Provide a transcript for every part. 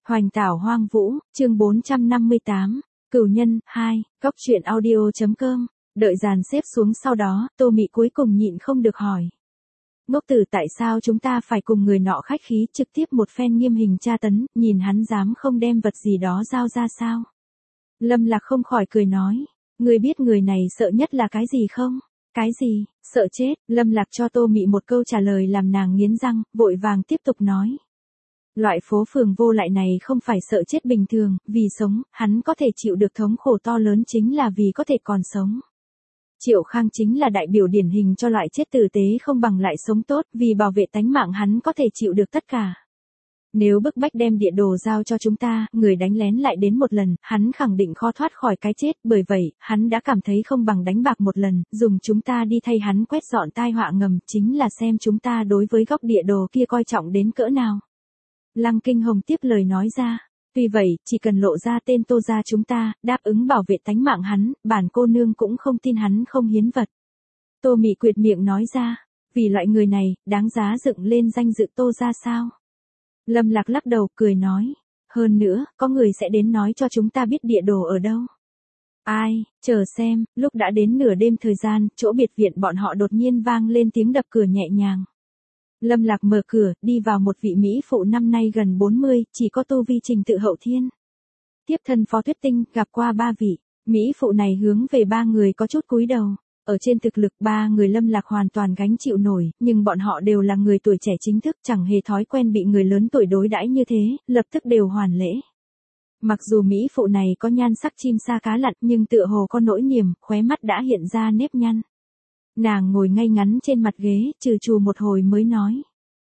Hoành tảo hoang vũ, chương 458, Cửu nhân, 2, Cóc truyện audio.com, đợi dàn xếp xuống sau đó, Tô Mị cuối cùng nhịn không được hỏi. Ngốc tử tại sao chúng ta phải cùng người nọ khách khí trực tiếp một phen nghiêm hình tra tấn, nhìn hắn dám không đem vật gì đó giao ra sao? Lâm Lạc không khỏi cười nói, người biết người này sợ nhất là cái gì không? Cái gì, sợ chết, Lâm Lạc cho Tô Mị một câu trả lời làm nàng nghiến răng, vội vàng tiếp tục nói. Loại phố phường vô lại này không phải sợ chết bình thường, vì sống, hắn có thể chịu được thống khổ to lớn chính là vì có thể còn sống. Triệu Khang chính là đại biểu điển hình cho loại chết tử tế không bằng lại sống tốt, vì bảo vệ tánh mạng hắn có thể chịu được tất cả. Nếu bức bách đem địa đồ giao cho chúng ta, người đánh lén lại đến một lần, hắn khẳng định khó thoát khỏi cái chết, bởi vậy, hắn đã cảm thấy không bằng đánh bạc một lần, dùng chúng ta đi thay hắn quét dọn tai họa ngầm, chính là xem chúng ta đối với góc địa đồ kia coi trọng đến cỡ nào. Lăng Kinh Hồng tiếp lời nói ra, vì vậy, chỉ cần lộ ra tên Tô gia chúng ta, đáp ứng bảo vệ tánh mạng hắn, bản cô nương cũng không tin hắn không hiến vật. Tô Mị quyệt miệng nói ra, vì loại người này, đáng giá dựng lên danh dự Tô gia sao? Lâm Lạc lắc đầu cười nói, hơn nữa, có người sẽ đến nói cho chúng ta biết địa đồ ở đâu. Ai, chờ xem, lúc đã đến nửa đêm thời gian, chỗ biệt viện bọn họ đột nhiên vang lên tiếng đập cửa nhẹ nhàng. Lâm Lạc mở cửa, đi vào một vị mỹ phụ năm nay gần 40, chỉ có tu vi trình tự hậu thiên. Tiếp thân Phó Tuyết Tinh, gặp qua ba vị, mỹ phụ này hướng về ba người có chút cúi đầu. Ở trên thực lực ba người Lâm Lạc hoàn toàn gánh chịu nổi, nhưng bọn họ đều là người tuổi trẻ chính thức chẳng hề thói quen bị người lớn tuổi đối đãi như thế, lập tức đều hoàn lễ. Mặc dù mỹ phụ này có nhan sắc chim sa cá lặn nhưng tựa hồ có nỗi niềm, khóe mắt đã hiện ra nếp nhăn. Nàng ngồi ngay ngắn trên mặt ghế, trừ trù một hồi mới nói.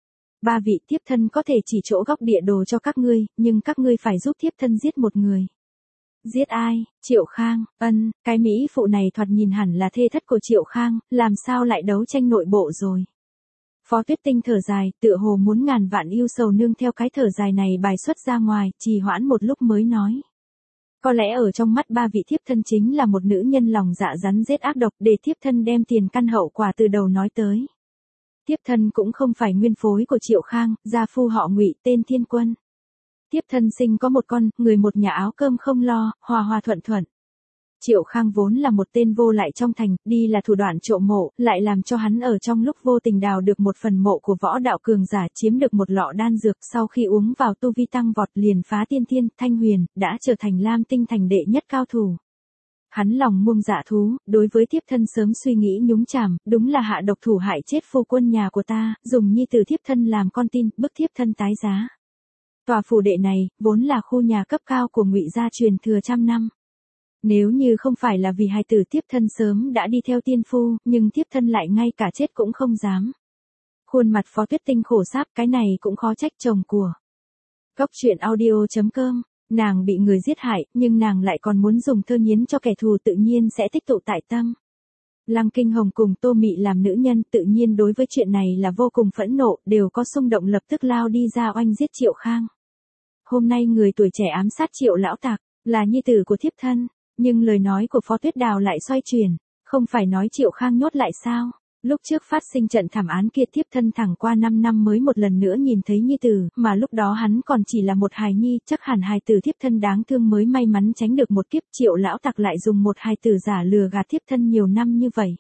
Ba vị thiếp thân có thể chỉ chỗ góc địa đồ cho các ngươi, nhưng các ngươi phải giúp thiếp thân giết một người. Giết ai? Triệu Khang, cái mỹ phụ này thoạt nhìn hẳn là thê thất của Triệu Khang, làm sao lại đấu tranh nội bộ rồi. Phó Tuyết Tinh thở dài, tựa hồ muốn ngàn vạn yêu sầu nương theo cái thở dài này bài xuất ra ngoài, trì hoãn một lúc mới nói. Có lẽ ở trong mắt ba vị thiếp thân chính là một nữ nhân lòng dạ rắn rết ác độc để thiếp thân đem tiền căn hậu quả từ đầu nói tới. Thiếp thân cũng không phải nguyên phối của Triệu Khang, gia phu họ Ngụy tên Thiên Quân. Thiếp thân sinh có một con, người một nhà áo cơm không lo, hòa hòa thuận thuận. Triệu Khang vốn là một tên vô lại trong thành, đi là thủ đoạn trộm mộ, lại làm cho hắn ở trong lúc vô tình đào được một phần mộ của võ đạo cường giả, chiếm được một lọ đan dược, sau khi uống vào tu vi tăng vọt liền phá tiên thiên, thanh huyền, đã trở thành Lam Tinh thành đệ nhất cao thủ. Hắn lòng muông dạ thú, đối với thiếp thân sớm suy nghĩ nhúng chàm, đúng là hạ độc thủ hại chết phu quân nhà của ta, dùng nhi tử thiếp thân làm con tin, bức thiếp thân tái giá. Tòa phủ đệ này, vốn là khu nhà cấp cao của Ngụy gia truyền thừa trăm năm. Nếu như không phải là vì hài tử thiếp thân sớm đã đi theo tiên phu, nhưng thiếp thân lại ngay cả chết cũng không dám. Khuôn mặt Phó Tuyết Tinh khổ sáp, cái này cũng khó trách chồng của. Cóc truyện audio.com, nàng bị người giết hại, nhưng nàng lại còn muốn dùng thơ nhiến cho kẻ thù tự nhiên sẽ tích tụ tại tâm. Lăng Kinh Hồng cùng Tô Mị làm nữ nhân tự nhiên đối với chuyện này là vô cùng phẫn nộ, đều có xung động lập tức lao đi ra oanh giết Triệu Khang. Hôm nay người tuổi trẻ ám sát Triệu lão tặc, là nhi tử của thiếp thân, nhưng lời nói của Phó Tuyết Đào lại xoay chuyển, không phải nói Triệu Khang nhốt lại sao? Lúc trước phát sinh trận thảm án kia thiếp thân thẳng qua 5 năm mới một lần nữa nhìn thấy nhi tử, mà lúc đó hắn còn chỉ là một hài nhi, chắc hẳn hài tử thiếp thân đáng thương mới may mắn tránh được một kiếp. Triệu lão tặc lại dùng một hài tử giả lừa gạt thiếp thân nhiều năm như vậy.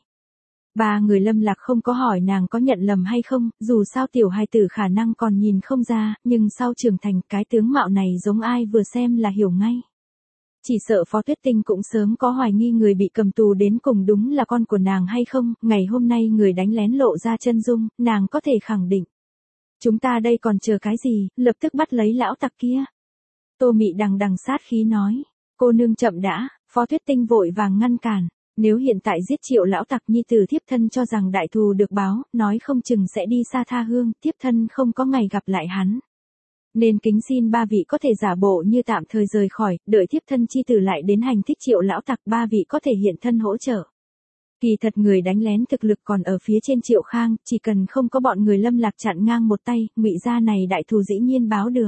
Ba người Lâm Lạc không có hỏi nàng có nhận lầm hay không, dù sao tiểu hài tử khả năng còn nhìn không ra, nhưng sau trưởng thành cái tướng mạo này giống ai vừa xem là hiểu ngay. Chỉ sợ Phó Tuyết Tinh cũng sớm có hoài nghi người bị cầm tù đến cùng đúng là con của nàng hay không, ngày hôm nay người đánh lén lộ ra chân dung, nàng có thể khẳng định. Chúng ta đây còn chờ cái gì, lập tức bắt lấy lão tặc kia. Tô Mị đằng đằng sát khí nói, cô nương chậm đã, Phó Tuyết Tinh vội vàng ngăn cản, nếu hiện tại giết Triệu lão tặc nhi tử thiếp thân cho rằng đại thù được báo, nói không chừng sẽ đi xa tha hương, thiếp thân không có ngày gặp lại hắn. Nên kính xin ba vị có thể giả bộ như tạm thời rời khỏi, đợi thiếp thân chi tử lại đến hành thích Triệu lão tặc, ba vị có thể hiện thân hỗ trợ. Kỳ thật người đánh lén thực lực còn ở phía trên Triệu Khang, chỉ cần không có bọn người Lâm Lạc chặn ngang một tay, Ngụy gia này đại thù dĩ nhiên báo được.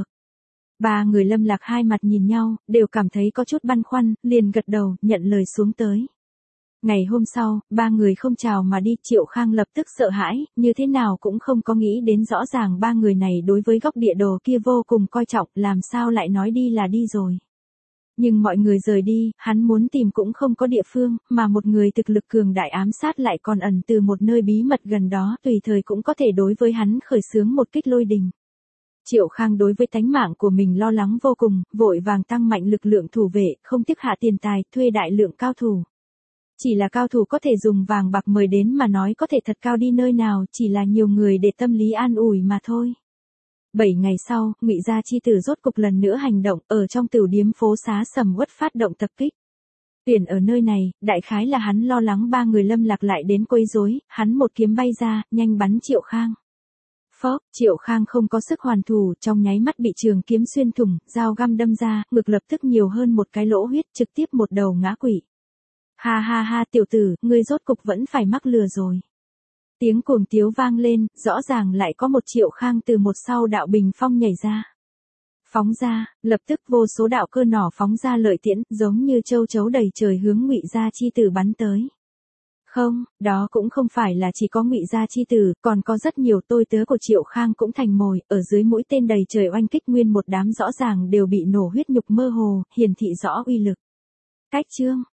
Ba người Lâm Lạc hai mặt nhìn nhau, đều cảm thấy có chút băn khoăn, liền gật đầu, nhận lời xuống tới. Ngày hôm sau, ba người không chào mà đi, Triệu Khang lập tức sợ hãi, như thế nào cũng không có nghĩ đến rõ ràng ba người này đối với góc địa đồ kia vô cùng coi trọng, làm sao lại nói đi là đi rồi. Nhưng mọi người rời đi, hắn muốn tìm cũng không có địa phương, mà một người thực lực cường đại ám sát lại còn ẩn từ một nơi bí mật gần đó, tùy thời cũng có thể đối với hắn khởi xướng một kích lôi đình. Triệu Khang đối với tánh mạng của mình lo lắng vô cùng, vội vàng tăng mạnh lực lượng thủ vệ, không tiếc hạ tiền tài, thuê đại lượng cao thủ. Chỉ là cao thủ có thể dùng vàng bạc mời đến mà nói có thể thật cao đi nơi nào, chỉ là nhiều người để tâm lý an ủi mà thôi. 7 ngày sau, Ngụy Gia chi tử rốt cục lần nữa hành động, ở trong tửu điếm phố xá sầm uất phát động tập kích. Tuyển ở nơi này, đại khái là hắn lo lắng ba người Lâm Lạc lại đến quấy rối, hắn một kiếm bay ra, nhanh bắn Triệu Khang. Phốc, Triệu Khang không có sức hoàn thủ, trong nháy mắt bị trường kiếm xuyên thủng, dao găm đâm ra, ngực lập tức nhiều hơn một cái lỗ huyết, trực tiếp một đầu ngã quỵ. Ha ha ha, tiểu tử, ngươi rốt cục vẫn phải mắc lừa rồi. Tiếng cuồng tiếu vang lên, rõ ràng lại có một Triệu Khang từ một sau đạo bình phong nhảy ra. Phóng ra, lập tức vô số đạo cơ nỏ phóng ra lợi tiễn, giống như châu chấu đầy trời hướng Ngụy Gia chi tử bắn tới. Không, đó cũng không phải là chỉ có Ngụy Gia chi tử, còn có rất nhiều tôi tớ của Triệu Khang cũng thành mồi, ở dưới mũi tên đầy trời oanh kích nguyên một đám rõ ràng đều bị nổ huyết nhục mơ hồ, hiển thị rõ uy lực. Cách chương